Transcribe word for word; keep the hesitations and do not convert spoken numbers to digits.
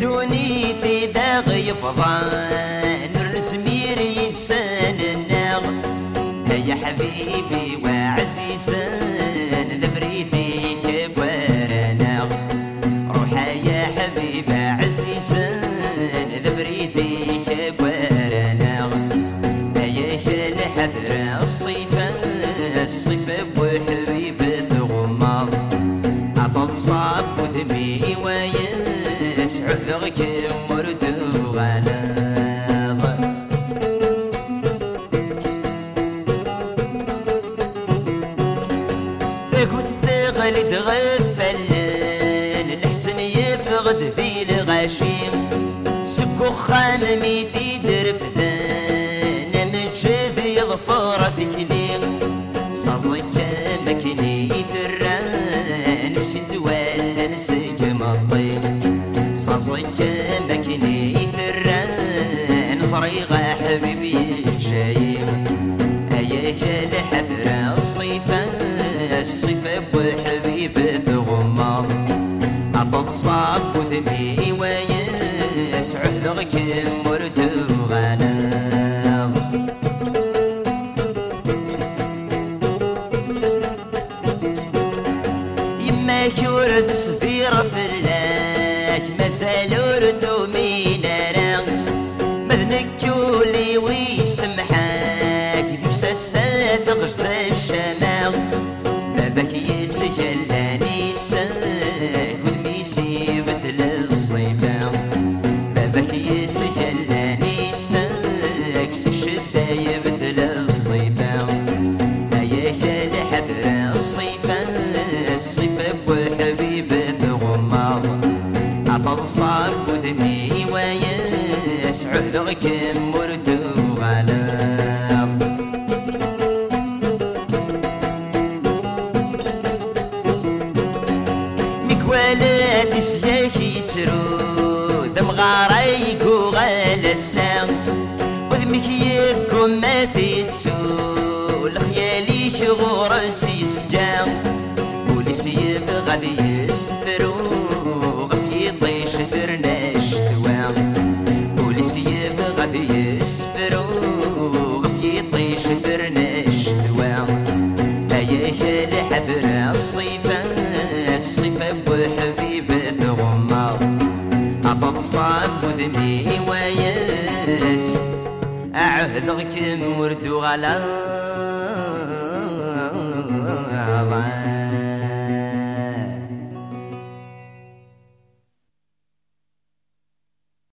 دوني في ذا غيفضان نور سمير ينسان الناغ يا حبيبي وعزيزان ذبري فيك ورناغ روحا يا حبيبي عزيزان ذبري فيك ورناغ يا شال حذر الصيفة الصيفة بوحبيب ثغمار عطل صاب وثمي ويسعد غيك مردو غلاظ ثقوت ثقل تغفلن الحسن يفقد في الغشيم سكو خاممي في درفدان مجد يظفر بكليم صازك مكني ثران نفسي تولى نسك مطيم صازك مكني ثران صريغ حبيبي جايم اياك لحذر الصيفة الصيفة بحبيب ثغمار عطل صاب وثمي ويسعد غيك مردو غناغ يماك ورد صفيرة فلاك مازال ورثو مين راغ مذنك ولي ويسمحاك ذيك الساد غرس الشماغ بابك يتجلى نيسان والميسي بدل الصيفة بابك يتجلى نيسان كس الشدة يبدل الصيفة اياك لحذر الصيفة الصيفة بحبيب ثغمار عطل صاب وذمي ويسعد غيك مردو غلاظ مكوالات سياك يترو ذم غاريك وغال السام وذمك يركم ما تتسو لخياليك غرس يسجام ولسيب غادي يسفرو غفي طيش برناش توام ولسيب غادي يسفرو غفي طيش برناش توام اياك لحذر الصيفة الصيفة بحبيب ثغمار عطل صاب وذمي ويس أعهد غيك مردو غلاظ